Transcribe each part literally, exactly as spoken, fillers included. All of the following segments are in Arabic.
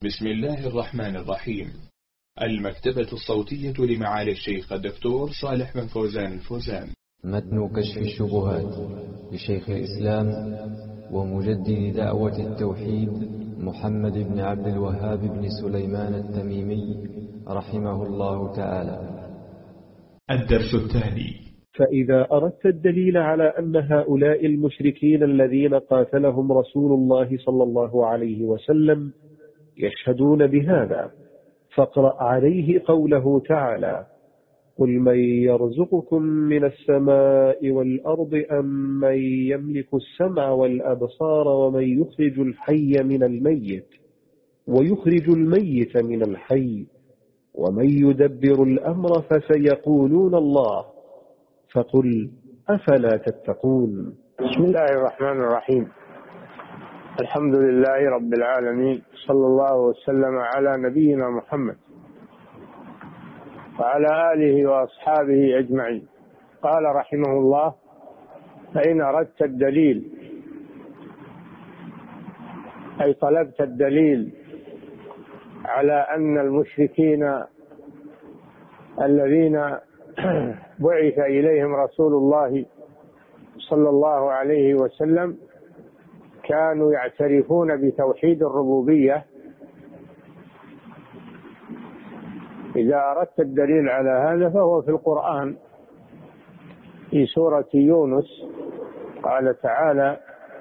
بسم الله الرحمن الرحيم. المكتبة الصوتية لمعالي الشيخ الدكتور صالح بن فوزان الفوزان. متن كشف الشبهات لشيخ الإسلام ومجدد دعوة التوحيد محمد بن عبد الوهاب بن سليمان التميمي رحمه الله تعالى. الدرس التالي: فإذا أردت الدليل على أن هؤلاء المشركين الذين قاتلهم رسول الله صلى الله عليه وسلم يشهدون بهذا، فاقرأ عليه قوله تعالى: قل من يرزقكم من السماء والأرض أم من يملك السمع والأبصار ومن يخرج الحي من الميت ويخرج الميت من الحي ومن يدبر الأمر فسيقولون الله فقل أفلا تتقون. بسم الله الرحمن الرحيم. الحمد لله رب العالمين، صلى الله وسلم على نبينا محمد وعلى آله وأصحابه أجمعين. قال رحمه الله: فإن أردت الدليل أي طلبت الدليل على أن المشركين الذين بعث إليهم رسول الله صلى الله عليه وسلم كانوا يعترفون بتوحيد الربوبية، إذا أردت الدليل على هذا فهو في القرآن في سورة يونس. قال تعالى: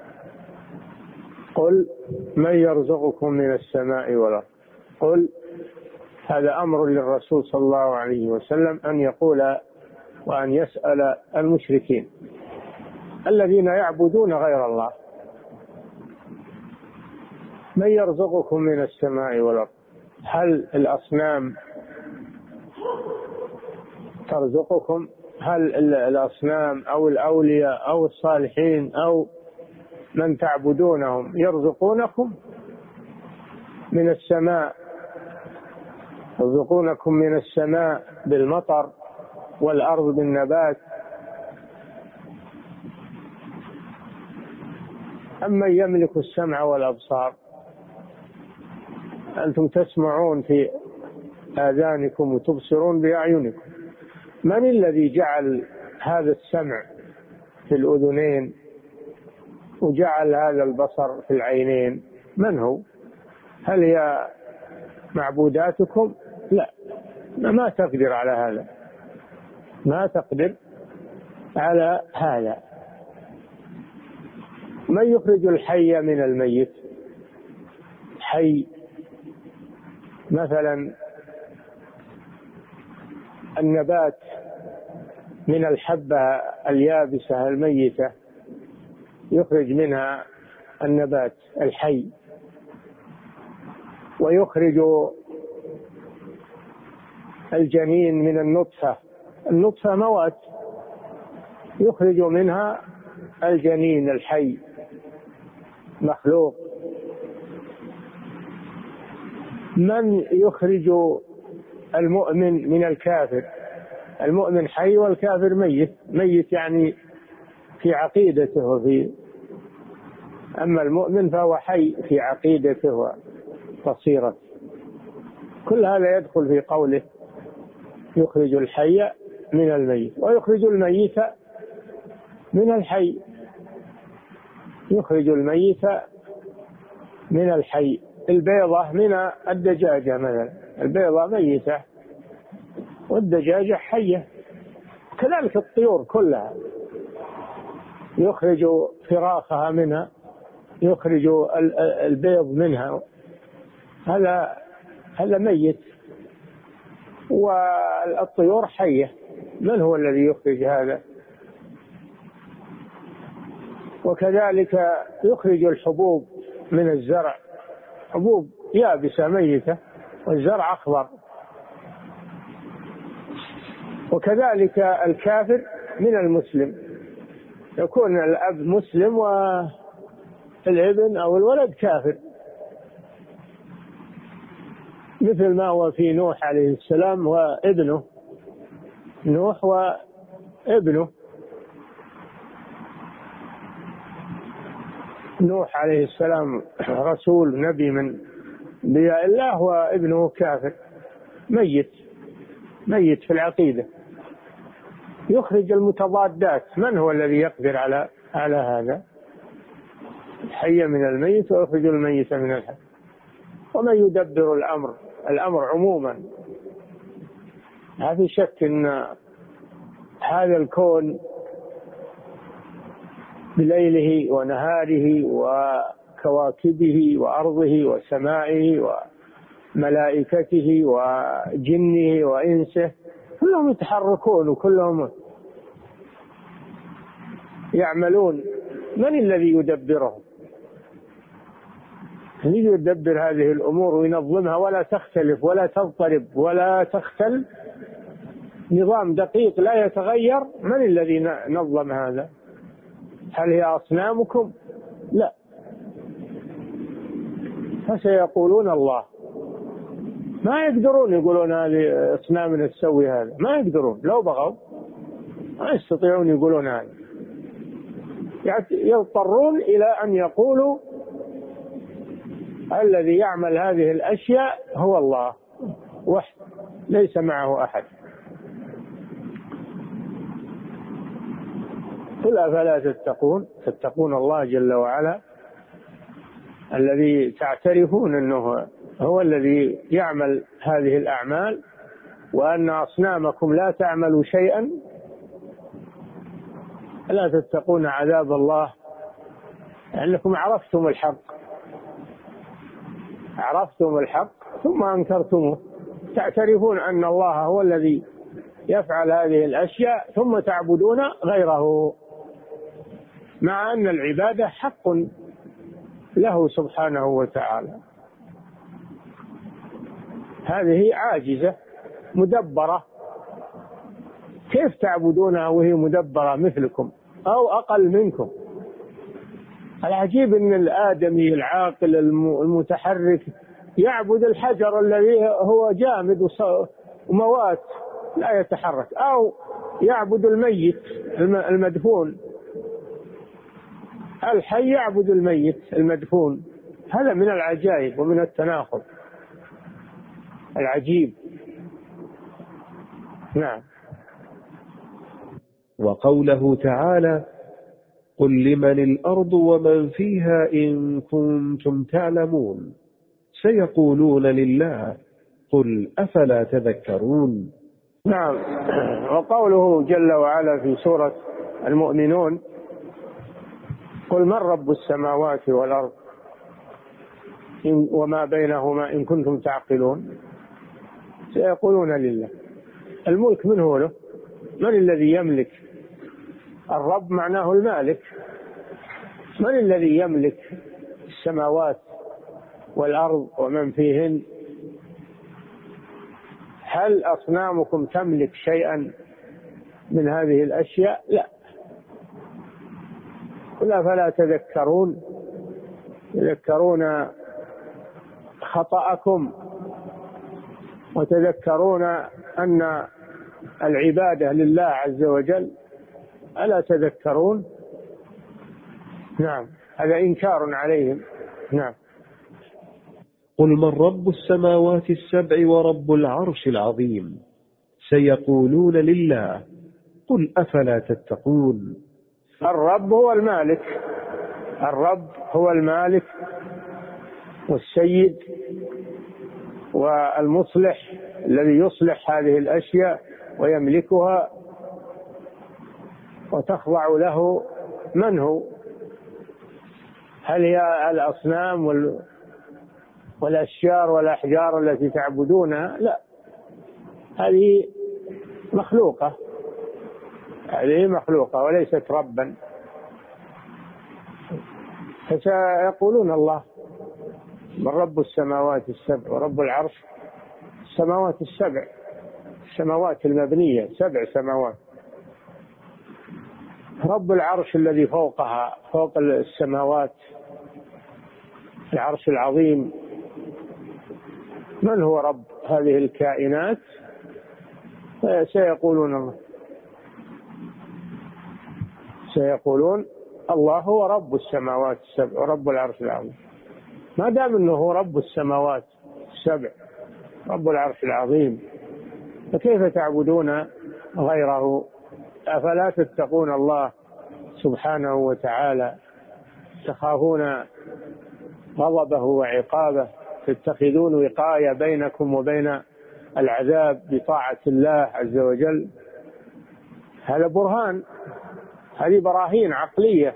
قل من يرزقكم من السماء والأرض. قل هذا أمر للرسول صلى الله عليه وسلم أن يقول وأن يسأل المشركين الذين يعبدون غير الله: من يرزقكم من السماء والأرض؟ هل الأصنام ترزقكم؟ هل الأصنام أو الأولياء أو الصالحين أو من تعبدونهم يرزقونكم من السماء؟ يرزقونكم من السماء بالمطر والأرض بالنبات، أما يملك السمع والأبصار؟ أنتم تسمعون في آذانكم وتبصرون بأعينكم. من الذي جعل هذا السمع في الأذنين وجعل هذا البصر في العينين؟ من هو؟ هل هي معبوداتكم؟ لا، ما تقدر على هذا، ما تقدر على هذا. من يخرج الحي من الميت؟ حي مثلا النبات من الحبة اليابسة الميتة يخرج منها النبات الحي، ويخرج الجنين من النطفة، النطفة موات، يخرج منها الجنين الحي مخلوق. من يخرج المؤمن من الكافر؟ المؤمن حي والكافر ميت، ميت يعني في عقيدته وفي، أما المؤمن فهو حي في عقيدته وبصيرته. كل هذا يدخل في قوله يخرج الحي من الميت ويخرج الميت من الحي. يخرج الميت من الحي، البيضة من الدجاجة مثلا، البيضة ميتة والدجاجة حية، كذلك الطيور كلها يخرج فراخها منها، يخرج البيض منها، هذا هذا ميت، والطيور حية. من هو الذي يخرج هذا؟ وكذلك يخرج الحبوب من الزرع، حبوب يابسة ميتة والزرع أخضر. وكذلك الكافر من المسلم، يكون الأب مسلم والابن أو الولد كافر، مثل ما هو في نوح عليه السلام وابنه، نوح وابنه. نوح عليه السلام رسول نبي من أنبياء الله وابنه كافر ميت ميت في العقيدة، يخرج المتضادات. من هو الذي يقدر على على هذا؟ الحي من الميت ويخرج الميت من الحي. ومن يدبر الأمر الأمر عموما. ما في شك أن هذا الكون بليله ونهاره وكواكبه وأرضه وسمائه وملائكته وجنه وإنسه كلهم يتحركون وكلهم يعملون. من الذي يدبرهم؟ الذي يدبر هذه الأمور وينظمها ولا تختلف ولا تضطرب ولا تختل، نظام دقيق لا يتغير. من الذي نظم هذا؟ هل هي أصنامكم؟ لا. فسيقولون الله. ما يقدرون يقولون هذه أصنامنا تسوي هذا، ما يقدرون، لو بغوا ما يستطيعون يقولون هذا. يضطرون إلى أن يقولوا الذي يعمل هذه الأشياء هو الله وحده، ليس معه أحد. قل أفلا تتقون؟ تتقون الله جل وعلا الذي تعترفون أنه هو الذي يعمل هذه الأعمال، وأن أصنامكم لا تعمل شيئا. ألا تتقون عذاب الله؟ لأنكم عرفتم الحق عرفتم الحق ثم أنكرتموه. تعترفون أن الله هو الذي يفعل هذه الأشياء ثم تعبدون غيره، مع أن العبادة حق له سبحانه وتعالى. هذه عاجزة مدبرة، كيف تعبدونها وهي مدبرة مثلكم أو أقل منكم؟ العجيب أن الآدمي العاقل المتحرك يعبد الحجر الذي هو جامد وموات لا يتحرك، أو يعبد الميت المدفون. الحي يعبد الميت المدفون. هذا من العجائب ومن التناقض العجيب. نعم. وقوله تعالى: قل لمن الأرض ومن فيها إن كنتم تعلمون سيقولون لله قل أفلا تذكرون. نعم. وقوله جل وعلا في سورة المؤمنون: قل من رب السماوات والأرض وما بينهما إن كنتم تعقلون سيقولون لله. الملك من هو له؟ من الذي يملك؟ الرب معناه المالك. من الذي يملك السماوات والأرض ومن فيهن؟ هل أصنامكم تملك شيئا من هذه الأشياء؟ لا. قل أفلا تذكرون؟ تذكرون خطأكم وتذكرون أن العبادة لله عز وجل. ألا تذكرون؟ نعم، هذا إنكار عليهم. نعم. قل من رب السماوات السبع ورب العرش العظيم سيقولون لله قل أفلا تتقون. الرب هو المالك، الرب هو المالك والسيد والمصلح الذي يصلح هذه الأشياء ويملكها وتخضع له. من هو؟ هل هي الأصنام وال... والأشجار والأحجار التي تعبدونها؟ لا، هذه مخلوقة، هذه مخلوقة وليست ربا. فسيقولون الله. من رب السماوات السبع ورب العرش. السماوات السبع، السماوات المبنية، سبع سماوات. رب العرش الذي فوقها، فوق السماوات، العرش العظيم. من هو رب هذه الكائنات؟ سيقولون الله. سيقولون الله هو رب السماوات السبع ورب العرش العظيم. ما دام أنه هو رب السماوات السبع رب العرش العظيم، فكيف تعبدون غيره؟ أفلا تتقون الله سبحانه وتعالى، تخافون غضبه وعقابه، تتخذون وقاية بينكم وبين العذاب بطاعة الله عز وجل؟ هذا برهان، هذه براهين عقلية.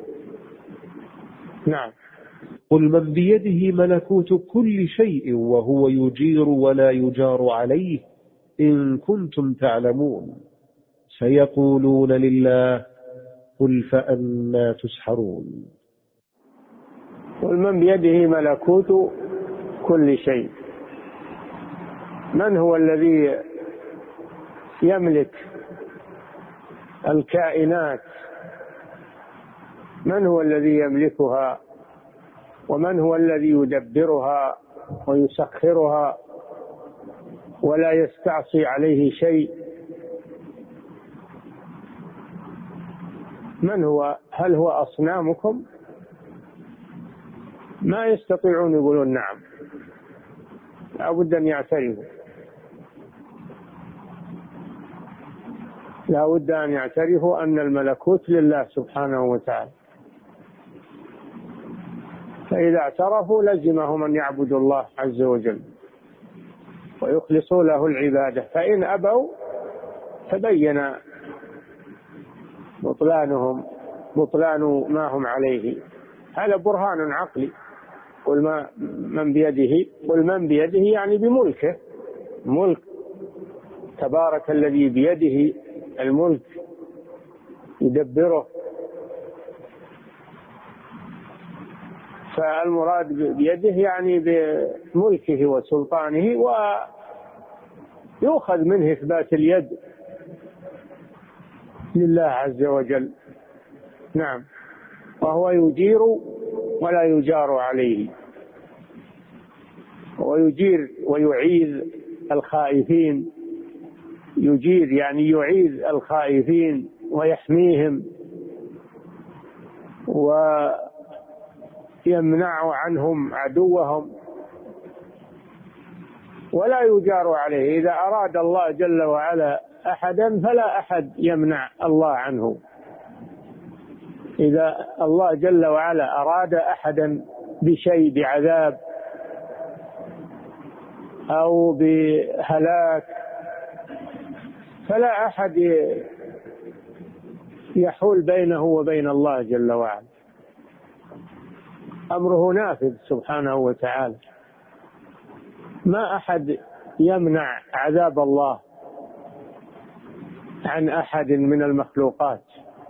نعم. قل من بيده ملكوت كل شيء وهو يجير ولا يجار عليه إن كنتم تعلمون سيقولون لله قل فأنى تسحرون. قل من بيده ملكوت كل شيء، من هو الذي يملك الكائنات؟ من هو الذي يملكها؟ ومن هو الذي يدبرها ويسخرها ولا يستعصي عليه شيء؟ من هو؟ هل هو أصنامكم؟ ما يستطيعون يقولون نعم، لا بد أن يعترفوا، لا بد أن يعترفوا أن الملكوت لله سبحانه وتعالى. فإذا اعترفوا لزمهم أن يعبدوا الله عز وجل ويخلصوا له العبادة، فإن أبوا تبين بطلانهم بطلان ما هم عليه. هذا برهان عقلي. قل ما من بيده، قل من بيده يعني بملكه، ملك تبارك الذي بيده الملك يدبره. فالمراد بيده يعني بملكه وسلطانه، ويؤخذ منه إثبات اليد لله عز وجل. نعم. وهو يجير ولا يجار عليه، ويجير ويعيذ الخائفين. يجير يعني يعيذ الخائفين ويحميهم ويمنع عنهم عدوهم، ولا يجار عليه. إذا أراد الله جل وعلا أحدا فلا أحد يمنع الله عنه. إذا الله جل وعلا أراد أحدا بشيء، بعذاب أو بهلاك، فلا أحد يحول بينه وبين الله جل وعلا. أمره نافذ سبحانه وتعالى. ما أحد يمنع عذاب الله عن أحد من المخلوقات.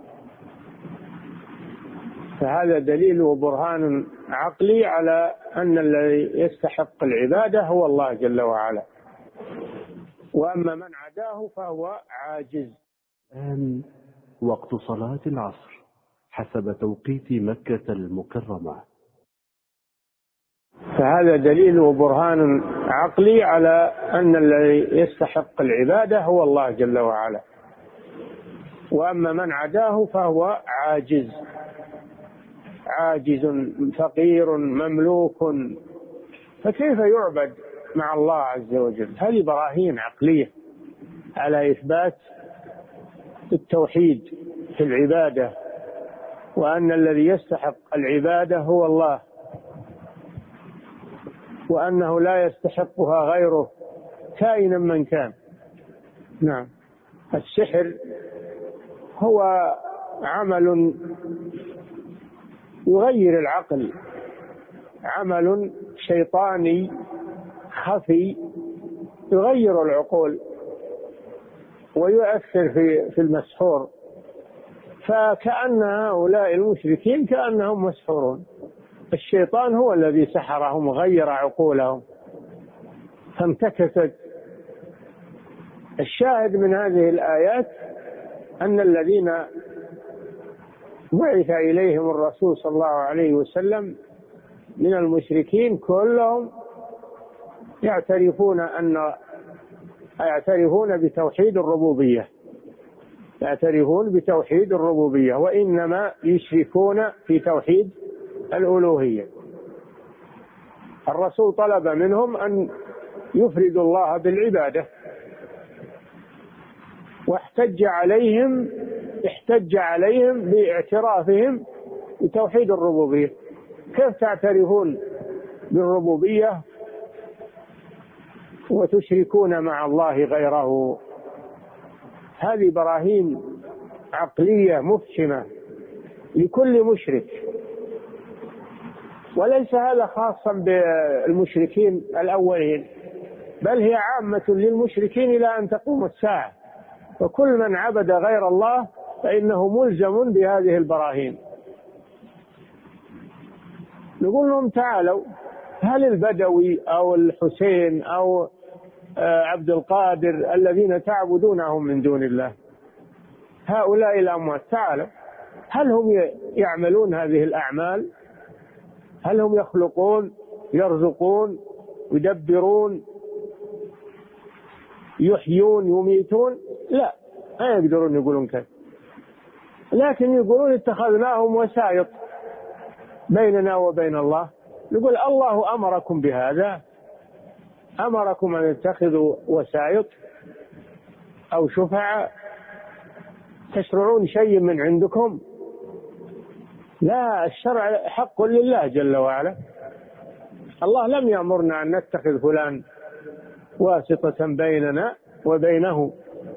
فهذا دليل وبرهان عقلي على أن الذي يستحق العبادة هو الله جل وعلا، وأما من عداه فهو عاجز. الآن وقت صلاة العصر حسب توقيت مكة المكرمة. فهذا دليل وبرهان عقلي على أن الذي يستحق العبادة هو الله جل وعلا، وأما من عداه فهو عاجز، عاجز فقير مملوك، فكيف يعبد مع الله عز وجل؟ هذه براهين عقلية على إثبات التوحيد في العبادة، وأن الذي يستحق العبادة هو الله، وأنه لا يستحقها غيره كائنا من كان. نعم. السحر هو عمل يغير العقل، عمل شيطاني خفي يغير العقول ويؤثر في في المسحور، فكأن هؤلاء المشركين كأنهم مسحورون. الشيطان هو الذي سحرهم وغير عقولهم فانتكست. الشاهد من هذه الآيات أن الذين بعث إليهم الرسول صلى الله عليه وسلم من المشركين كلهم يعترفون أن يعترفون بتوحيد الربوبية، يعترفون بتوحيد الربوبية، وإنما يشركون في توحيد الألوهية. الرسول طلب منهم أن يفردوا الله بالعبادة، واحتج عليهم احتج عليهم باعترافهم بتوحيد الربوبية. كيف تعترفون بالربوبية وتشركون مع الله غيره؟ هذه براهين عقلية مفشمة لكل مشرك، وليس هذا خاصا بالمشركين الأولين، بل هي عامة للمشركين إلى أن تقوم الساعة، وكل من عبد غير الله فإنه ملزم بهذه البراهين. نقول لهم تعالوا، هل البدوي أو الحسين أو عبد القادر الذين تعبدونهم من دون الله، هؤلاء الأموات، تعالوا، هل هم يعملون هذه الأعمال؟ هل هم يخلقون، يرزقون، يدبرون، يحيون، يميتون؟ لا، ما يقدرون يقولون كذا، لكن يقولون اتخذناهم وسائط بيننا وبين الله. نقول الله أمركم بهذا؟ أمركم أن تتخذوا وسائط أو شفعاء تشرعون شيء من عندكم؟ لا، الشرع حق لله جل وعلا. الله لم يأمرنا أن نتخذ فلان واسطة بيننا وبينه،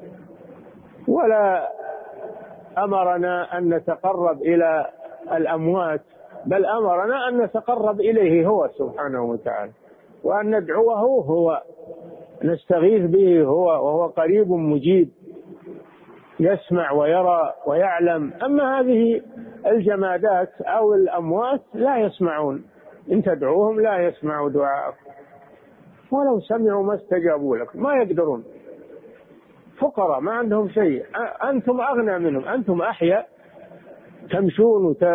ولا أمرنا أن نتقرب إلى الأموات، بل أمرنا أن نتقرب إليه هو سبحانه وتعالى، وأن ندعوه هو، نستغيث به هو، وهو قريب مجيب يسمع ويرى ويعلم. أما هذه الجمادات أو الأموات لا يسمعون، إن تدعوهم لا يسمعوا دعاءكم، ولو سمعوا ما استجابوا لكم، ما يقدرون، فقراء ما عندهم شيء، أنتم أغنى منهم، أنتم أحياء تمشون وت...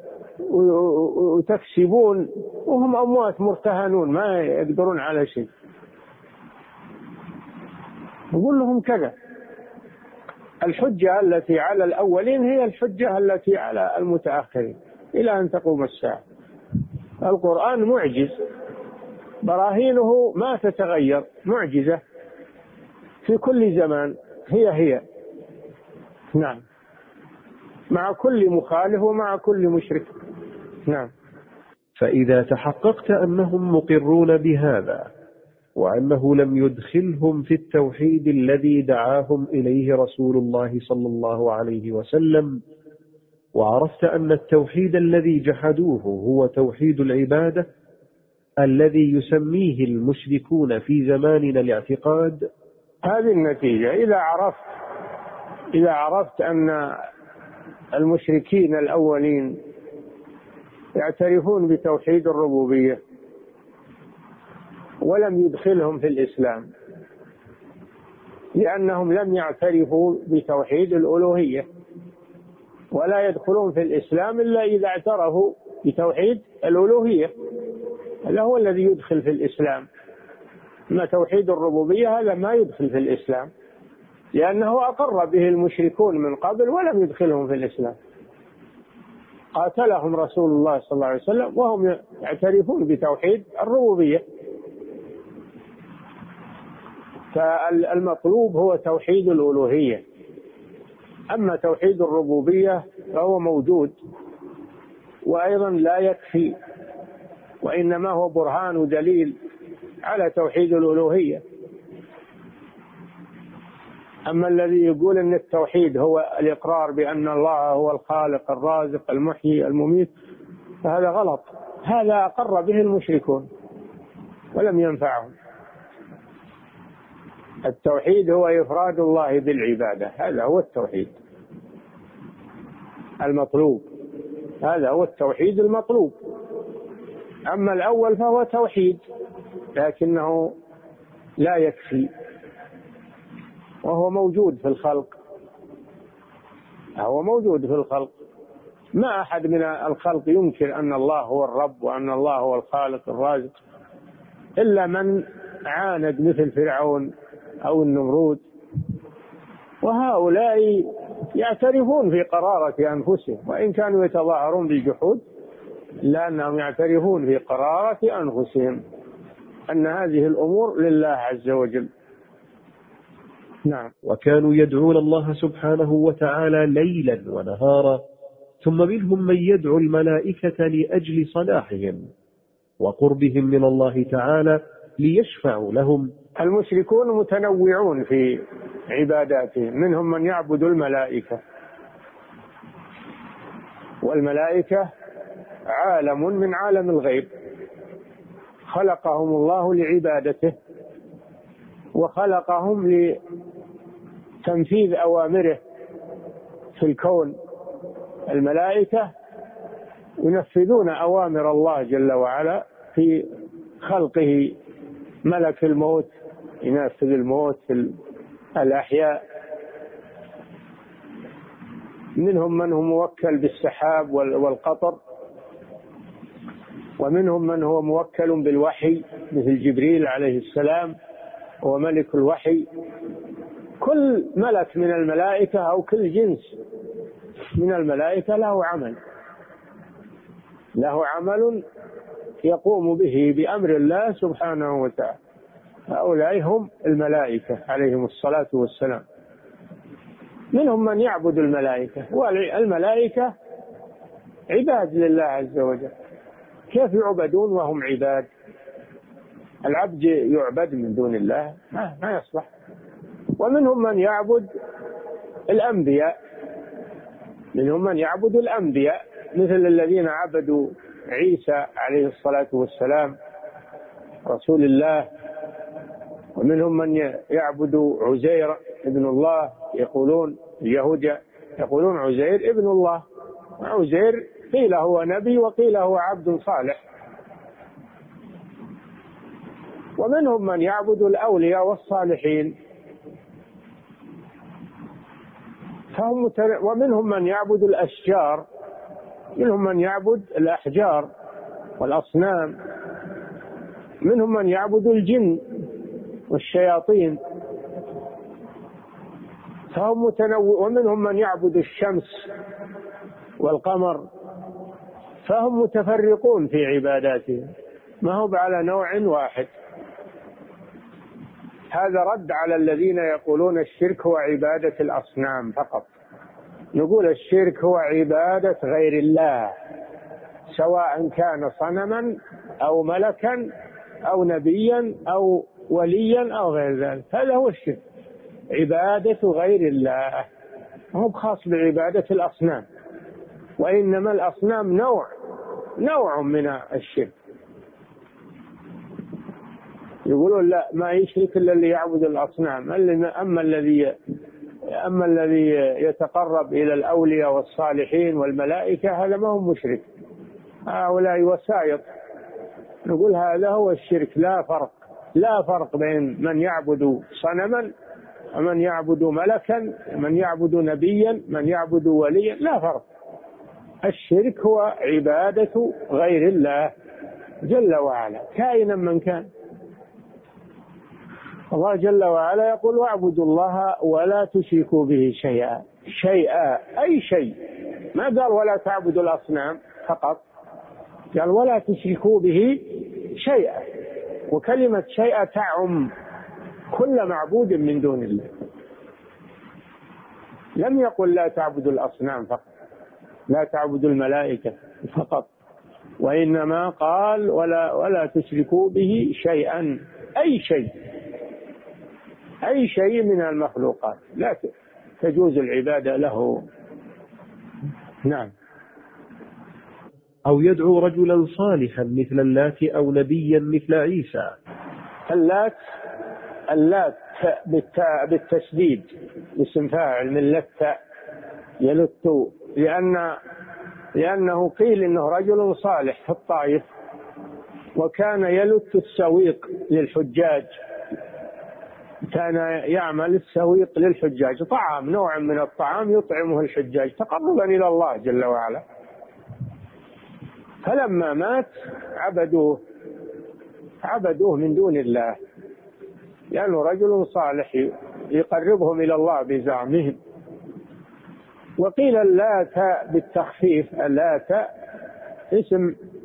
وتكسبون، وهم أموات مرتهنون ما يقدرون على شيء. نقول لهم كذا. الحجة التي على الأولين هي الحجة التي على المتأخرين إلى أن تقوم الساعة. القرآن معجز، براهينه ما تتغير، معجزة في كل زمان، هي هي نعم، مع كل مخالف ومع كل مشرك. نعم. فإذا تحققت أنهم مقرون بهذا، وأنه لم يدخلهم في التوحيد الذي دعاهم إليه رسول الله صلى الله عليه وسلم، وعرفت أن التوحيد الذي جحدوه هو توحيد العبادة الذي يسميه المشركون في زماننا الاعتقاد، هذه النتيجة. إذا عرفت إذا عرفت أن المشركين الأولين يعترفون بتوحيد الربوبية ولم يدخلهم في الإسلام، لأنهم لم يعترفوا بتوحيد الألوهية، ولا يدخلون في الإسلام إلا إذا اعترفوا بتوحيد الألوهية، هذا هو الذي يدخل في الإسلام. ما توحيد الربوبية هذا ما يدخل في الإسلام، لأنه أقر به المشركون من قبل ولم يدخلهم في الإسلام. قاتلهم رسول الله صلى الله عليه وسلم وهم يعترفون بتوحيد الربوبية. فالمطلوب هو توحيد الألوهية، أما توحيد الربوبية فهو موجود وأيضا لا يكفي، وإنما هو برهان ودليل على توحيد الألوهية. أما الذي يقول أن التوحيد هو الإقرار بأن الله هو الخالق الرازق المحيي المميت فهذا غلط، هذا أقر به المشركون ولم ينفعهم. التوحيد هو إفراد الله بالعبادة، هذا هو التوحيد المطلوب، هذا هو التوحيد المطلوب. أما الأول فهو توحيد لكنه لا يكفي، وهو موجود في الخلق، هو موجود في الخلق. ما أحد من الخلق ينكر أن الله هو الرب وأن الله هو الخالق الرازق إلا من عاند مثل فرعون أو النمرود، وهؤلاء يعترفون في قرارة أنفسهم، وإن كانوا يتظاهرون بالجحود لأنهم يعترفون في قرارة أنفسهم أن هذه الأمور لله عز وجل. نعم. وكانوا يدعون الله سبحانه وتعالى ليلا ونهارا، ثم منهم من يدعو الملائكة لأجل صلاحهم وقربهم من الله تعالى ليشفعوا لهم. المشركون متنوعون في عباداتهم، منهم من يعبد الملائكة، والملائكة عالم من عالم الغيب خلقهم الله لعبادته، وخلقهم لتنفيذ أوامره في الكون. الملائكة ينفذون أوامر الله جل وعلا في خلقه. ملك الموت ينفذ الموت في الأحياء، منهم من هو موكل بالسحاب والقطر، ومنهم من هو موكل بالوحي مثل جبريل عليه السلام هو ملك الوحي. كل ملك من الملائكة أو كل جنس من الملائكة له عمل له عمل يقوم به بأمر الله سبحانه وتعالى. هؤلاء هم الملائكة عليهم الصلاة والسلام. منهم من يعبد الملائكة، والملائكة عباد لله عز وجل. كيف يعبدون وهم عباد؟ العبد يعبد من دون الله ما, ما يصلح. ومنهم من يعبد الأنبياء منهم من يعبد الأنبياء مثل الذين عبدوا عيسى عليه الصلاة والسلام رسول الله. ومنهم من يعبد عزير ابن الله، يقولون اليهود يقولون عزير ابن الله. عزير قيل هو نبي وقيل هو عبد صالح. ومنهم من يعبد الأولياء والصالحين فهم متن... ومنهم من يعبد الأشجار، منهم من يعبد الأحجار والأصنام، منهم من يعبد الجن والشياطين فهم متنوع. ومنهم من يعبد الشمس والقمر فهم متفرقون في عباداتهم، ما هو على نوع واحد. هذا رد على الذين يقولون الشرك هو عبادة الأصنام فقط. نقول الشرك هو عبادة غير الله، سواء كان صنما أو ملكا أو نبيا أو وليا أو غير ذلك. هذا هو الشرك، عبادة غير الله، هو خاص بعبادة الأصنام. وإنما الأصنام نوع نوع من الشرك. يقولون لا، ما يشرك إلا اللي يعبد الأصنام. أما الذي أما الذي يتقرب إلى الأولياء والصالحين والملائكة هذا ما هو مشرك، هؤلاء وسائط. نقول هذا هو الشرك. لا فرق لا فرق بين من يعبد صنما ومن يعبد ملكا، من يعبد نبيا، من يعبد وليا، لا فرق. الشرك هو عبادة غير الله جل وعلا كائنا من كان. الله جل وعلا يقول واعبدوا الله ولا تشركوا به شيئا. شيئا أي شيء، ما قال ولا تعبدوا الأصنام فقط، قال ولا تشركوا به شيئا. وكلمة شيئا تعم كل معبود من دون الله، لم يقل لا تعبدوا الأصنام فقط، لا تعبدوا الملائكة فقط، وإنما قال ولا ولا تشركوا به شيئا. أي شيء أي شيء من المخلوقات لا تجوز العبادة له. نعم. أو يدعو رجلا صالحا مثل اللات أو نبيا مثل عيسى. اللات اللات بالتشديد اسم فاعل من لت يلت، لأن لأنه قيل إنه رجل صالح في الطائف وكان يلت السويق للحجاج، كان يعمل السويق للحجاج، طعام نوع من الطعام يطعمه الحجاج تقربا إلى الله جل وعلا. فلما مات عبدوه عبدوه من دون الله، لأنه رجل صالح يقربهم إلى الله بزعمهم. وقيل اللات بالتخفيف، اللات اسم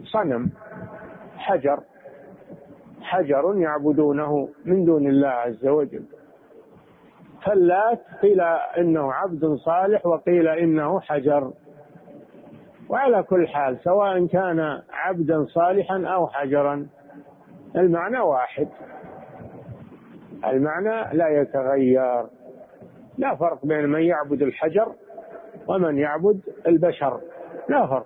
صنم حجر حجر يعبدونه من دون الله عز وجل. فاللات قيل إنه عبد صالح وقيل إنه حجر، وعلى كل حال سواء كان عبدا صالحا أو حجرا المعنى واحد، المعنى لا يتغير، لا فرق بين من يعبد الحجر ومن يعبد البشر، لا فرق.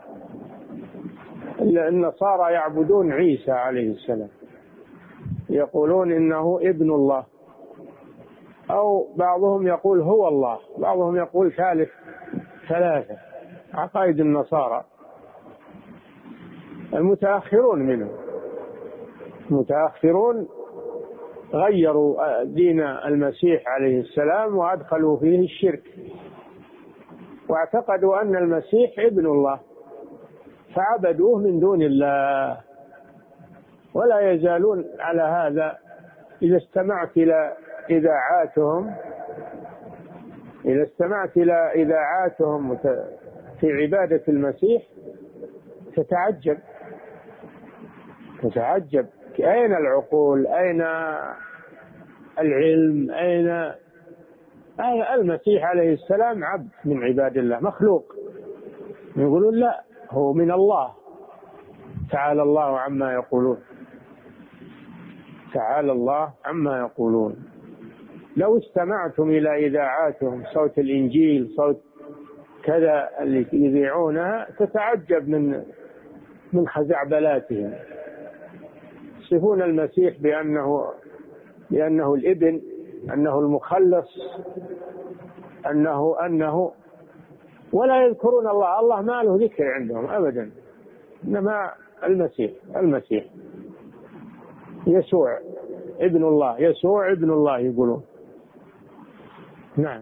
النصارى يعبدون عيسى عليه السلام، يقولون إنه ابن الله، أو بعضهم يقول هو الله، بعضهم يقول ثالث ثلاثة، عقائد النصارى المتأخرون منهم. المتأخرون غيروا دين المسيح عليه السلام وأدخلوا فيه الشرك، واعتقدوا أن المسيح ابن الله فعبدوه من دون الله، ولا يزالون على هذا. إذا استمعت إلى إذاعاتهم إذا استمعت إلى إذاعاتهم في عبادة المسيح تتعجب تتعجب أين العقول؟ أين العلم؟ أين المسيح عليه السلام عبد من عباد الله مخلوق؟ يقولون لا، هو من الله، تعالى الله عما يقولون، تعالى الله عما يقولون. لو استمعتم إلى إذاعاتهم صوت الإنجيل، صوت كذا اللي يذيعونها، تتعجب من من خزعبلاتهم. يصفون المسيح بأنه بأنه الابن، أنه المخلص، أنه أنه ولا يذكرون الله. الله ما له ذكر عندهم أبدا، إنما المسيح المسيح يسوع ابن الله، يسوع ابن الله يقولون. نعم.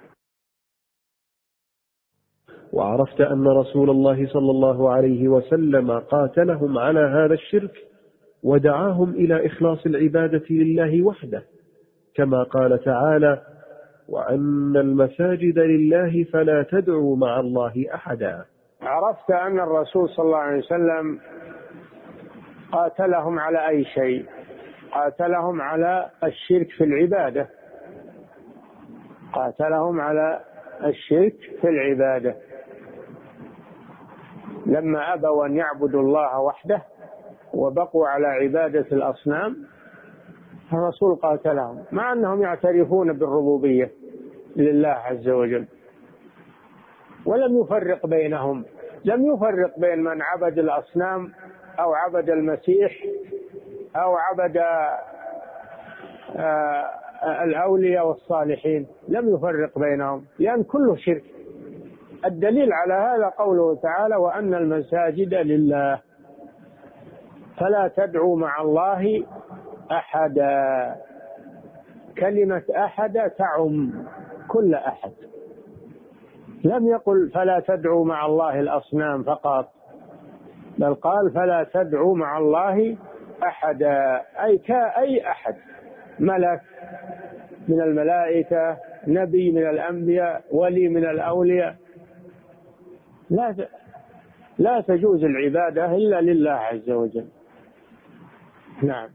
وعرفت أن رسول الله صلى الله عليه وسلم قاتلهم على هذا الشرك ودعاهم إلى إخلاص العبادة لله وحده، كما قال تعالى: وأن المساجد لله فلا تدعوا مع الله أحدا. عرفت أن الرسول صلى الله عليه وسلم قاتلهم على أي شيء؟ قاتلهم على الشرك في العبادة، قاتلهم على الشرك في العبادة لما أبوا أن يعبدوا الله وحده وبقوا على عبادة الأصنام. الرسول قاتلهم مع أنهم يعترفون بالربوبية لله عز وجل، ولم يفرق بينهم، لم يفرق بين من عبد الأصنام أو عبد المسيح أو عبد الأولياء والصالحين، لم يفرق بينهم، لأن كله شرك. الدليل على هذا قوله تعالى: وأن المساجد لله فلا تدعوا مع الله أحدا. كلمة أحد تعم كل أحد، لم يقل فلا تدعوا مع الله الأصنام فقط، بل قال فلا تدعوا مع الله أحدا، أي كأي أحد، ملك من الملائكة، نبي من الأنبياء، ولي من الأولياء، لا لا تجوز العبادة إلا لله عز وجل. نعم.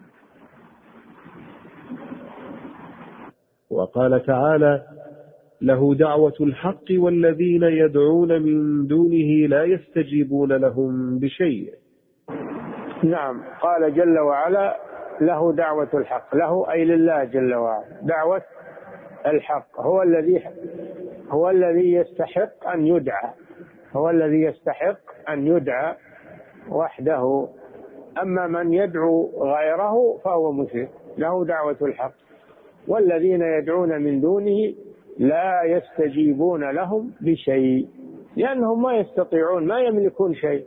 وقال تعالى: له دعوة الحق والذين يدعون من دونه لا يستجيبون لهم بشيء. نعم، قال جل وعلا: له دعوة الحق، له أي لله جل وعلا دعوة الحق، هو الذي هو الذي يستحق أن يدعى، هو الذي يستحق أن يدعى وحده. أما من يدعو غيره فهو مشرك. له دعوة الحق والذين يدعون من دونه لا يستجيبون لهم بشيء، لأنهم ما يستطيعون، ما يملكون شيء.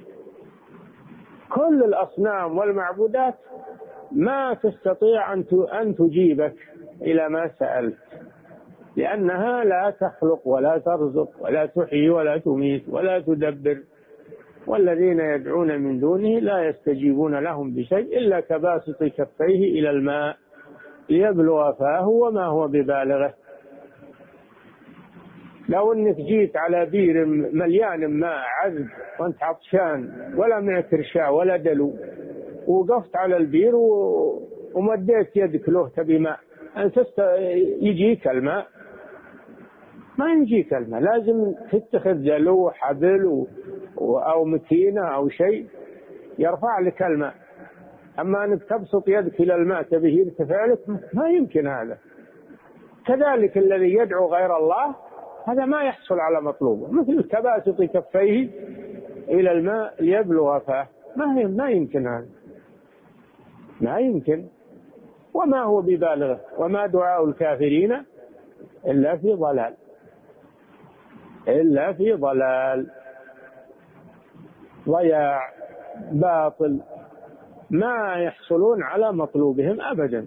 كل الأصنام والمعبودات ما تستطيع أن تجيبك إلى ما سألت، لأنها لا تخلق ولا ترزق ولا تحيي ولا تميت ولا تدبر. والذين يدعون من دونه لا يستجيبون لهم بشيء إلا كباسط كفيه إلى الماء ليبلغ فاه وما هو ببالغه. لو أنك جيت على بير مليان ماء عذب وأنت عطشان ولا معك رشاء ولا دلو، وقفت على البير ومديت يدك له تبي ماء، أن تست... يجيك الماء؟ ما يجيك الماء، لازم تتخذ دلو حبل و... أو مكينة أو شيء يرفع لك الماء. أما أنك تبسط يدك إلى الماء تبيه يرتفع لك، ما يمكن هذا. كذلك الذي يدعو غير الله هذا ما يحصل على مطلوبه، مثل كباسط كفيه إلى الماء ليبلغ فاه، ما ما يمكن هذا، ما يمكن. وما هو ببالغه، وما دعاء الكافرين إلا في ضلال، إلا في ضلال، ضياع، باطل، ما يحصلون على مطلوبهم أبدا.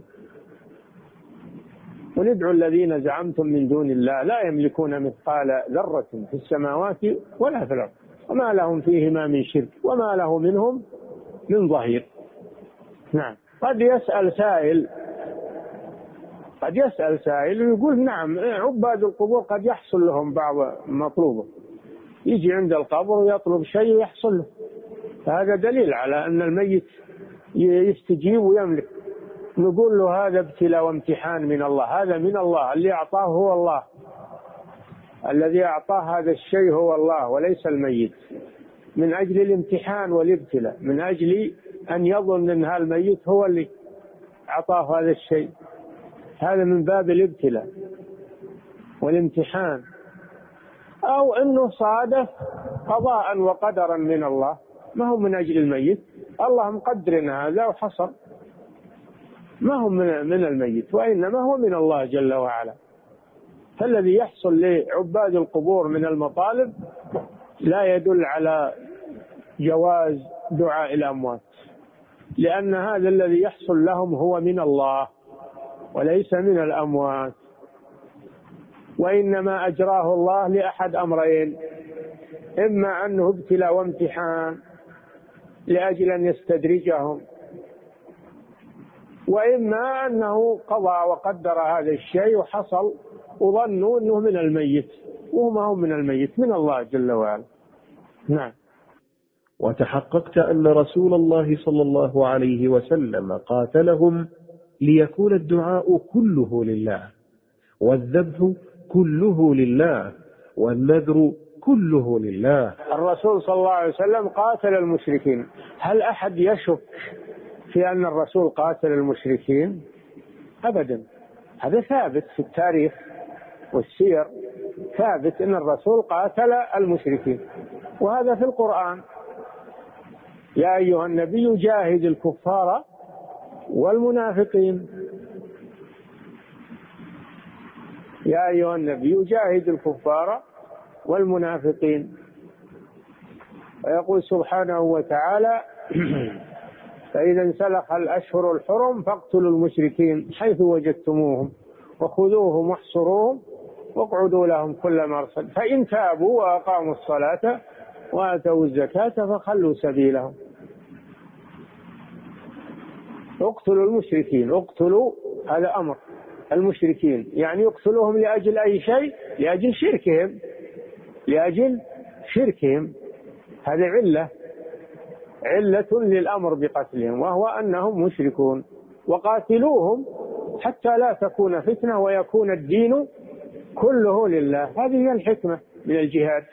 وندعو الذين زعمتم من دون الله لا يملكون مثقال ذرة في السماوات ولا في الأرض وما لهم فيهما من شرك وما له منهم من ظهير. نعم. قد يسأل سائل قد يسأل سائل ويقول نعم عباد القبور قد يحصل لهم بعض مطلوبه، يجي عند القبر ويطلب شيء يحصل له، فهذا دليل على أن الميت يستجيب ويملك. نقول له هذا ابتلاء وامتحان من الله، هذا من الله، اللي أعطاه هو الله، الذي أعطاه هذا الشيء هو الله وليس الميت، من أجل الامتحان والابتلاء، من أجل أن يظن أن هذا الميت هو اللي أعطاه هذا الشيء، هذا من باب الابتلاء والامتحان. أو أنه صادف قضاء وقدرا من الله، ما هو من أجل الميت، الله مقدر هذا وحصل، ما هو من الميت وإنما هو من الله جل وعلا. فالذي يحصل لعباد القبور من المطالب لا يدل على جواز دعاء الأموات، لأن هذا الذي يحصل لهم هو من الله وليس من الأموات، وإنما أجراه الله لأحد أمرين: إما أنه ابتلاء وامتحان لأجل أن يستدرجهم، وإما أنه قضى وقدر هذا الشيء وحصل وظنوا أنه من الميت وما هو من الميت، من الله جل وعلا. نعم. وتحققت أن رسول الله صلى الله عليه وسلم قاتلهم ليكون الدعاء كله لله، والذبح كله لله، والنذر كله لله. الرسول صلى الله عليه وسلم قاتل المشركين. هل أحد يشك في أن الرسول قاتل المشركين؟ أبدا، هذا ثابت في التاريخ والسير، ثابت أن الرسول قاتل المشركين، وهذا في القرآن: يا أيها النبي جاهد الكفار والمنافقين. يا أيها النبي جاهد الكفار والمنافقين. ويقول سبحانه وتعالى: فإذا انسلخ الأشهر الحرم فاقتلوا المشركين حيث وجدتموهم وخذوهم واحصروهم واقعدوا لهم كل مرصد فإن تابوا وأقاموا الصلاة وآتوا الزكاة فخلوا سبيلهم. اقتلوا المشركين، اقتلوا هذا أمر المشركين، يعني يقتلوهم لأجل أي شيء؟ لأجل شركهم، لأجل شركهم، هذه علة علة للأمر بقتلهم، وهو أنهم مشركون. وقاتلوهم حتى لا تكون فتنة ويكون الدين كله لله. هذه هي الحكمة من الجهاد،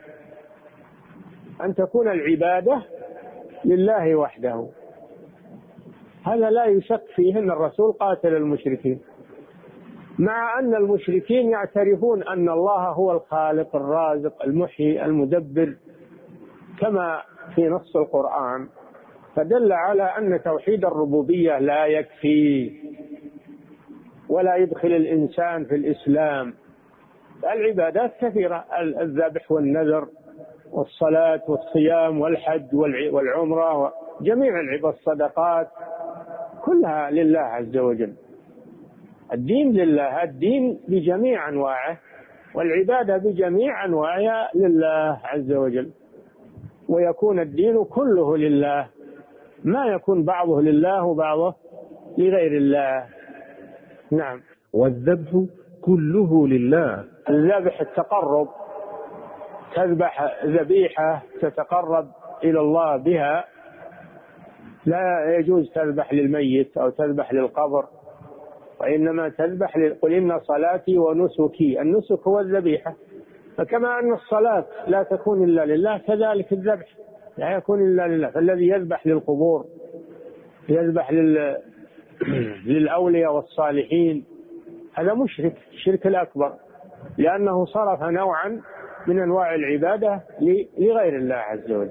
أن تكون العبادة لله وحده. هذا لا يشك فيه أن الرسول قاتل المشركين، مع أن المشركين يعترفون أن الله هو الخالق الرازق المحيي المدبر كما في نص القرآن، فدل على أن توحيد الربوبية لا يكفي ولا يدخل الإنسان في الإسلام. العبادات كثيرة: الذبح والنذر والصلاة والصيام والحج والعمرة، جميع العبادات، الصدقات، كلها لله عز وجل. الدين لله، الدين بجميع أنواعه، والعبادة بجميع أنواعها لله عز وجل، ويكون الدين كله لله، ما يكون بعضه لله وبعضه لغير الله. نعم. والذبح كله لله. الذبح التقرب، تذبح ذبيحة تتقرب إلى الله بها، لا يجوز تذبح للميت أو تذبح للقبر، وإنما تذبح. قل إن صلاتي ونسكي، النسك هو الذبيحة، فكما أن الصلاة لا تكون إلا لله كذلك الذبح لا يكون إلا لله. فالذي يذبح للقبور، يذبح لل... للأولياء والصالحين، هذا مشرك، الشرك الأكبر، لأنه صرف نوعا من أنواع العبادة لغير الله عز وجل.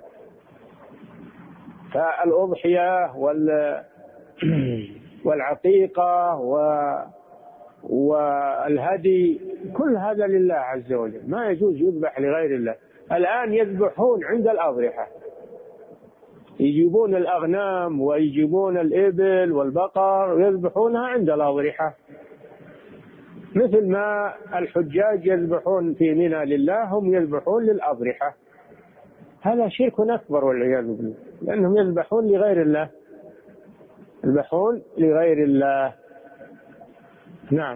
فالأضحية وال... والعقيقة و... والهدي كل هذا لله عز وجل، ما يجوز يذبح لغير الله. الآن يذبحون عند الأضرحة، يجيبون الأغنام ويجيبون الإبل والبقر ويذبحونها عند الأضرحة، مثل ما الحجاج يذبحون في منى لله هم يذبحون للأضرحة. هذا شرك أكبر والعياذ بالله، لأنهم يذبحون لغير الله، يذبحون لغير الله. نعم.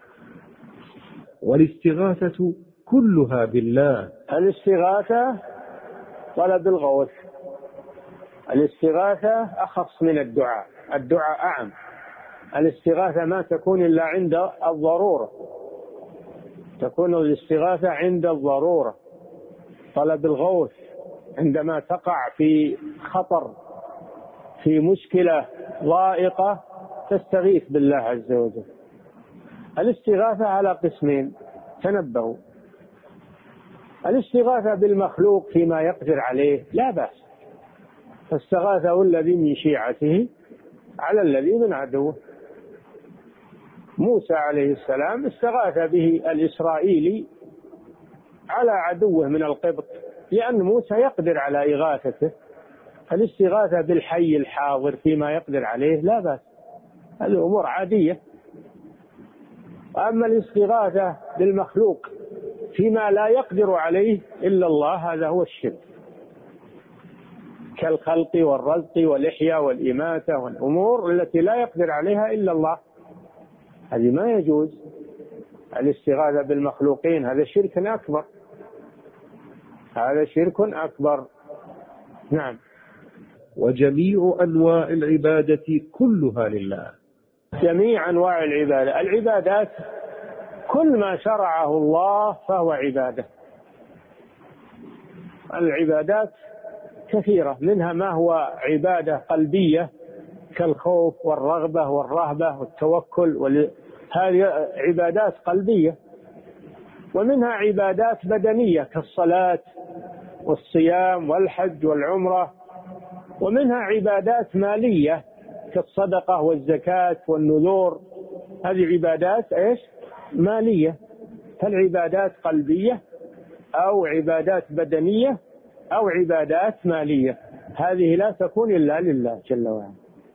والاستغاثة كلها بالله. الاستغاثة طلب الغوث، الاستغاثة أخص من الدعاء، الدعاء أعم. الاستغاثة ما تكون إلا عند الضرورة، تكون الاستغاثة عند الضرورة. طلب الغوث عندما تقع في خطر، في مشكلة ضائقة، تستغيث بالله عز وجل. الاستغاثة على قسمين، تنبهوا. الاستغاثة بالمخلوق فيما يقدر عليه لا بأس، فاستغاثه الذي من شيعته على الذي من عدوه. موسى عليه السلام استغاث به الإسرائيلي على عدوه من القبط، لأن موسى يقدر على إغاثته. الاستغاثة بالحي الحاضر فيما يقدر عليه لا بأس، هذه أمور عادية. أما الاستغاثة بالمخلوق فيما لا يقدر عليه إلا الله، هذا هو الشرك، كالخلق والرزق والإحياء والإماتة والأمور التي لا يقدر عليها إلا الله، هذه ما يجوز. الاستغاثة بالمخلوقين هذا شرك أكبر، هذا شرك أكبر. نعم. وجميع أنواع العبادة كلها لله. جميع أنواع العبادة، العبادات كل ما شرعه الله فهو عبادة. العبادات كثيرة، منها ما هو عبادة قلبية كالخوف والرغبة والرهبة والتوكل، هذه عبادات قلبية. ومنها عبادات بدنية كالصلاة والصيام والحج والعمرة. ومنها عبادات مالية كالصدقة والزكاة والنذور، هذه عبادات ايش؟ مالية. فالعبادات قلبية أو عبادات بدنية أو عبادات مالية، هذه لا تكون إلا لله جل وعلا.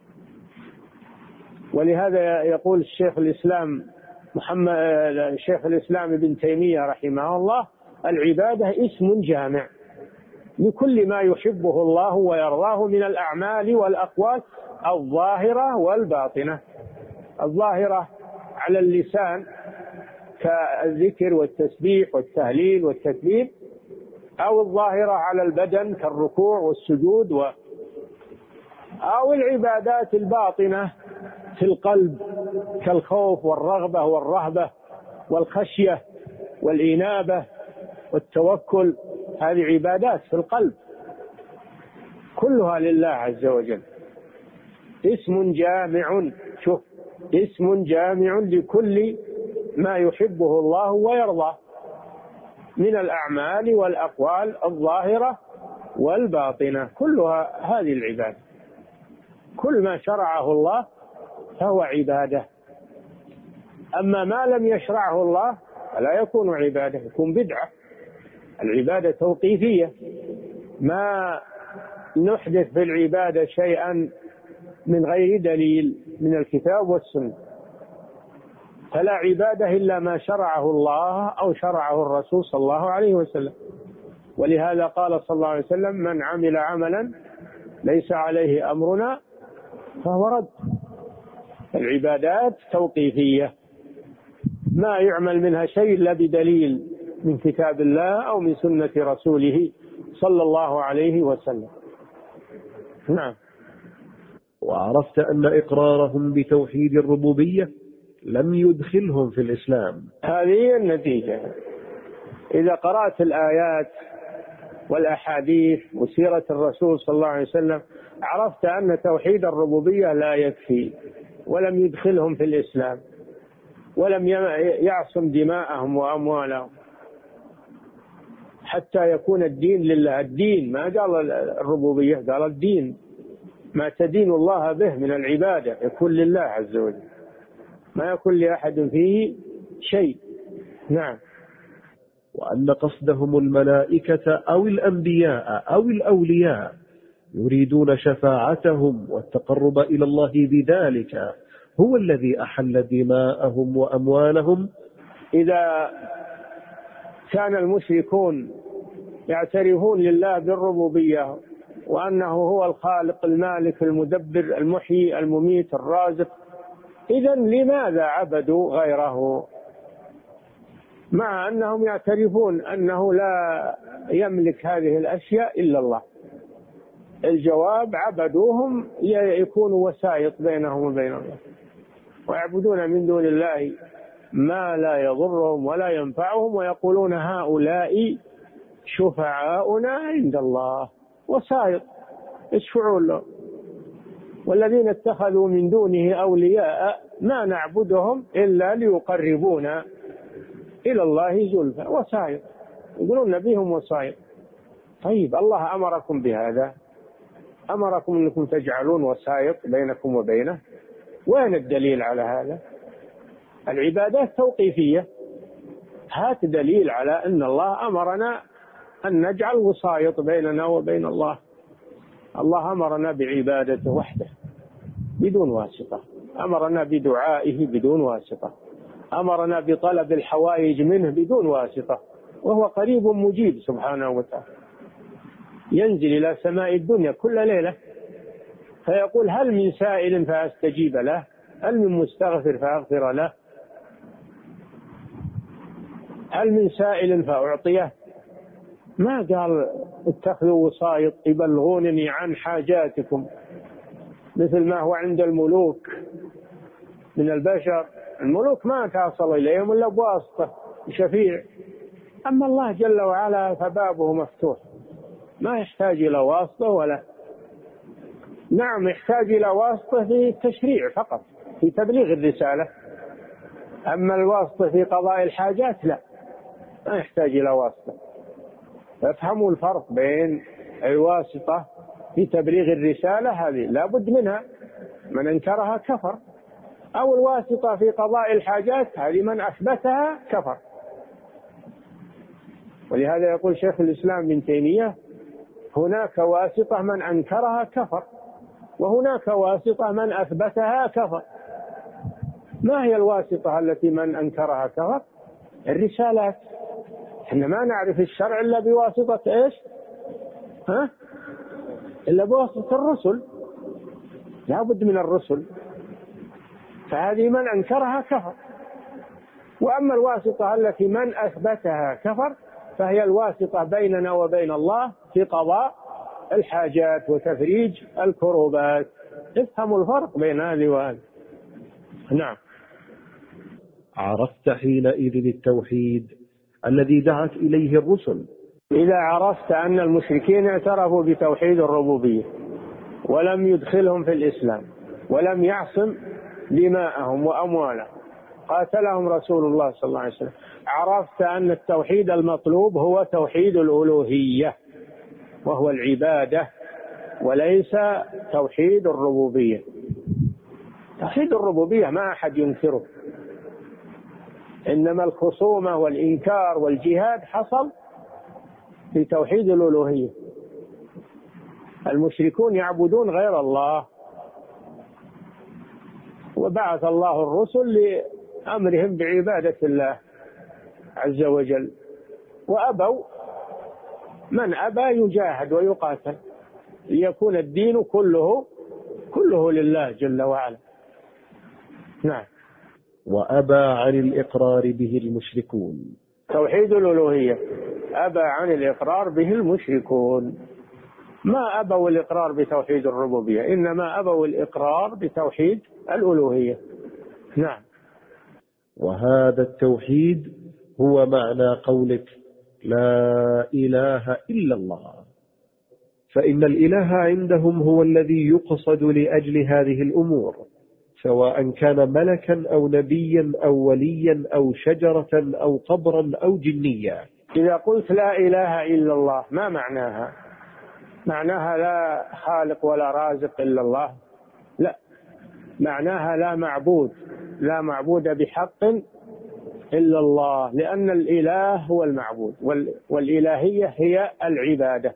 ولهذا يقول الشيخ الإسلام محمد الشيخ الإسلام ابن تيمية رحمه الله: العبادة اسم جامع لكل ما يحبه الله ويرضاه من الأعمال والأقوال الظاهرة والباطنة. الظاهرة على اللسان كالذكر والتسبيح والتهليل والتكبير، أو الظاهرة على البدن كالركوع والسجود و... أو العبادات الباطنة في القلب كالخوف والرغبة والرهبة والخشية والإنابة والتوكل، هذه عبادات في القلب كلها لله عز وجل. اسم جامع، شوف، اسم جامع لكل ما يحبه الله ويرضاه من الأعمال والأقوال الظاهرة والباطنة، كلها هذه العبادة. كل ما شرعه الله فهو عبادة. أما ما لم يشرعه الله فلا يكون عبادة، يكون بدعة. العبادة توقيفية، ما نحدث في العبادة شيئا من غير دليل من الكتاب والسنة، فلا عبادة إلا ما شرعه الله أو شرعه الرسول صلى الله عليه وسلم. ولهذا قال صلى الله عليه وسلم: من عمل عملا ليس عليه أمرنا فهو رد. العبادات توقيفية. ما يعمل منها شيء إلا بدليل من كتاب الله أو من سنة رسوله صلى الله عليه وسلم. نعم. وعرفت أن إقرارهم بتوحيد الربوبية لم يدخلهم في الإسلام. هذه النتيجة. إذا قرأت الآيات والأحاديث وسيرة الرسول صلى الله عليه وسلم عرفت أن توحيد الربوبية لا يكفي، ولم يدخلهم في الإسلام، ولم يعصم دماءهم وأموالهم حتى يكون الدين لله. الدين ما قال الربوبية، قال الدين، ما تدين الله به من العبادة يكون لله عز وجل، ما يكون لأحد فيه شيء. نعم. وأن قصدهم الملائكة أو الأنبياء أو الأولياء يريدون شفاعتهم والتقرب إلى الله بذلك هو الذي أحل دماءهم وأموالهم. إذا كان المشركون يعترفون لله بالربوبية وأنه هو الخالق المالك المدبر المحيي المميت الرازق، إذن لماذا عبدوا غيره مع أنهم يعترفون أنه لا يملك هذه الأشياء إلا الله؟ الجواب: عبدوهم يكونوا وسائط بينهم وبين الله، ويعبدون من دون الله ما لا يضرهم ولا ينفعهم، ويقولون هؤلاء شفعاؤنا عند الله، وسائط يشفعون له. والذين اتخذوا من دونه أولياء ما نعبدهم إلا ليقربونا إلى الله زلفى، وسائط، يقولون نبيهم وسائط. طيب الله أمركم بهذا، أمركم أنكم تجعلون وسائط بينكم وبينه، وين الدليل على هذا؟ العبادات توقيفية، هات دليل على أن الله أمرنا أن نجعل وسائط بيننا وبين الله. الله أمرنا بعبادته وحده بدون واسطة، أمرنا بدعائه بدون واسطة، أمرنا بطلب الحوائج منه بدون واسطة، وهو قريب مجيب سبحانه وتعالى، ينزل إلى سماء الدنيا كل ليلة فيقول: هل من سائل فأستجيب له، هل من مستغفر فأغفر له، هل من سائل فأعطيه. ما قال اتخذوا وسائط يبلغونني عن حاجاتكم مثل ما هو عند الملوك من البشر. الملوك ما توصل إليهم إلا بواسطة شفيع، أما الله جل وعلا فبابه مفتوح، ما يحتاج إلى واسطة ولا. نعم يحتاج إلى واسطة في التشريع فقط، في تبليغ الرسالة، أما الواسطة في قضاء الحاجات لا، ما يحتاج إلى واسطة. فافهموا الفرق بين الواسطة في تبليغ الرسالة، هذه لا بد منها، من أنكرها كفر، أو الواسطة في قضاء الحاجات، هذه من أثبتها كفر. ولهذا يقول شيخ الإسلام ابن تيمية: هناك واسطة من أنكرها كفر، وهناك واسطة من أثبتها كفر. ما هي الواسطة التي من أنكرها كفر؟ الرسالات. احنا ما نعرف الشرع إلا بواسطة إيش؟ ها؟ إلا بواسطة الرسل، لا بد من الرسل، فهذه من أنكرها كفر. وأما الواسطة التي من أثبتها كفر فهي الواسطة بيننا وبين الله في قضاء الحاجات وتفريج الكروبات. افهموا الفرق بين هذه وهذه. نعم. عرفت حينئذ التوحيد الذي دعت إليه الرسل. إذا عرفت أن المشركين اعترفوا بتوحيد الربوبية ولم يدخلهم في الإسلام ولم يعصم دماءهم وأموالهم، قاتلهم رسول الله صلى الله عليه وسلم، عرفت أن التوحيد المطلوب هو توحيد الألوهية وهو العبادة، وليس توحيد الربوبية. توحيد الربوبية ما أحد ينكره، إنما الخصومة والإنكار والجهاد حصل في توحيد الألوهية. المشركون يعبدون غير الله، وبعث الله الرسل لأمرهم بعبادة الله عز وجل، وأبوا، من أبى يجاهد ويقاتل ليكون الدين كله كله لله جل وعلا. نعم. وأبى عن الإقرار به المشركون. توحيد الألوهية أبى عن الإقرار به المشركون، ما أبوا الإقرار بتوحيد الربوبية، إنما أبوا الإقرار بتوحيد الألوهية. نعم. وهذا التوحيد هو معنى قولك لا إله إلا الله، فإن الإله عندهم هو الذي يقصد لأجل هذه الأمور، سواء كان ملكا أو نبيا أو وليا أو شجرة أو قبرا أو جنيا. إذا قلت لا إله إلا الله ما معناها؟ معناها لا خالق ولا رازق إلا الله؟ لا، معناها لا معبود لا معبود بحق إلا الله، لأن الإله هو المعبود، والإلهية هي العبادة.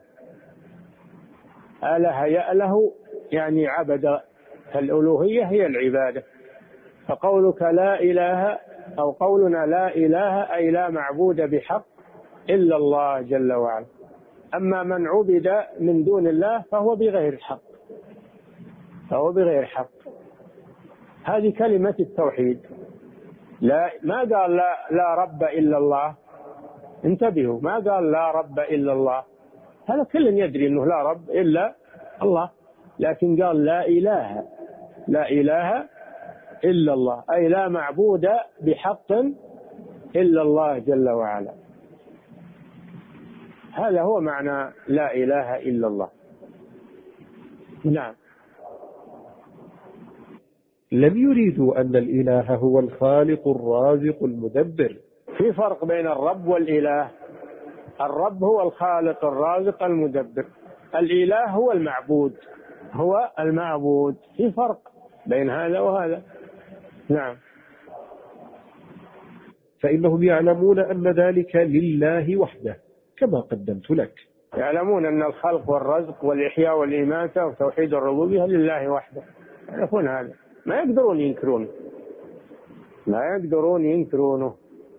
أله يأله يعني عبد، فالألوهية هي العبادة. فقولك لا إله أو قولنا لا إله أي لا معبود بحق إلا الله جل وعلا، أما من عبد من دون الله فهو بغير حق، فهو بغير حق. هذه كلمة التوحيد. لا، ما قال لا, لا رب إلا الله، انتبهوا، ما قال لا رب إلا الله، هذا كل يدري أنه لا رب إلا الله، لكن قال لا إله لا إله إلا الله أي لا معبود بحق إلا الله جل وعلا. هذا هو معنى لا إله إلا الله. نعم. لم يريدوا أن الإله هو الخالق الرازق المدبر. في فرق بين الرب والإله. الرب هو الخالق الرازق المدبر، الإله هو المعبود هو المعبود، في فرق بين هذا وهذا. نعم. فإنهم يعلمون أن ذلك لله وحده كما قدمت لك. يعلمون أن الخلق والرزق والإحياء والإماتة وتوحيد الربوبية لله وحده، يعرفون هذا، ما يقدرون ينكرونه، ما يقدرون ينكرونه.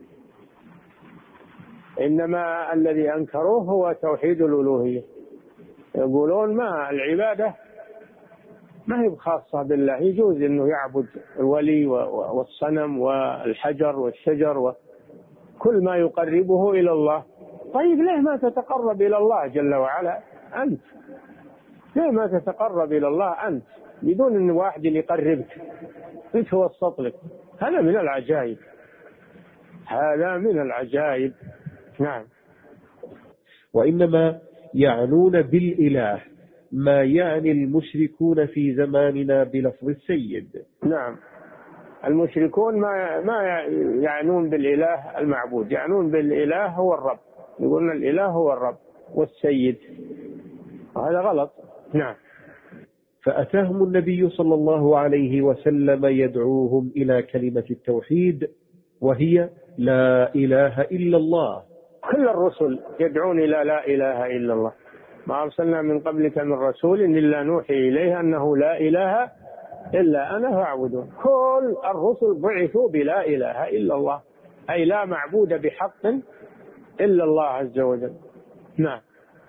إنما الذي أنكروه هو توحيد الألوهية، يقولون ما العبادة ما هي خاصة بالله، يجوز أنه يعبد الولي والصنم والحجر والشجر وكل ما يقربه إلى الله. طيب ليه ما تتقرب إلى الله جل وعلا أنت؟ ليه ما تتقرب إلى الله أنت بدون أن واحد يقربك يتوسط لك؟ هذا من العجائب، هذا من العجائب. نعم. وإنما يعنون بالإله ما يعني المشركون في زماننا بلفظ السيد. نعم. المشركون ما ما يعنون بالإله المعبود، يعنون بالإله هو الرب، يقولون الإله هو الرب والسيد، هذا غلط. نعم. فأتاهم النبي صلى الله عليه وسلم يدعوهم إلى كلمة التوحيد، وهي لا إله إلا الله. كل الرسل يدعون إلى لا إله إلا الله، ما أرسلنا من قبلك من رسول إلا نوحي إليه أنه لا إله إلا أنا فاعبدون. كل الرسل بعثوا بلا إله إلا الله، أي لا معبود بحق إلا الله عز وجل. نعم.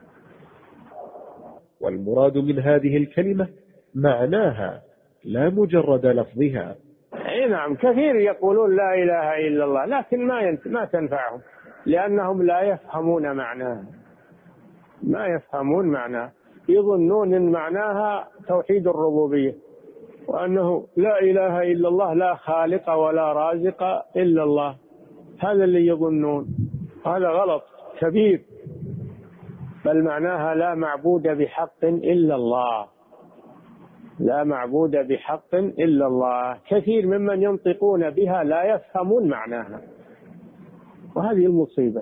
والمراد من هذه الكلمة معناها لا مجرد لفظها. أي نعم، كثير يقولون لا إله إلا الله لكن ما ما تنفعهم، لأنهم لا يفهمون معناها، ما يفهمون معناها، يظنون أن معناها توحيد الربوبية، وأنه لا إله إلا الله لا خالق ولا رازق إلا الله، هذا اللي يظنون، هذا غلط كبير. بل معناها لا معبود بحق إلا الله، لا معبود بحق إلا الله. كثير ممن ينطقون بها لا يفهمون معناها، وهذه المصيبة.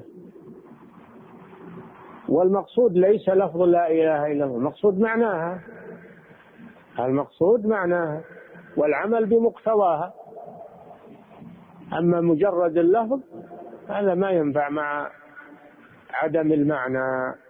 والمقصود ليس لفظ لا إله إلا الله، المقصود معناها، المقصود معناها والعمل بمقتضاها. أما مجرد اللفظ هذا ما ينفع مع عدم المعنى.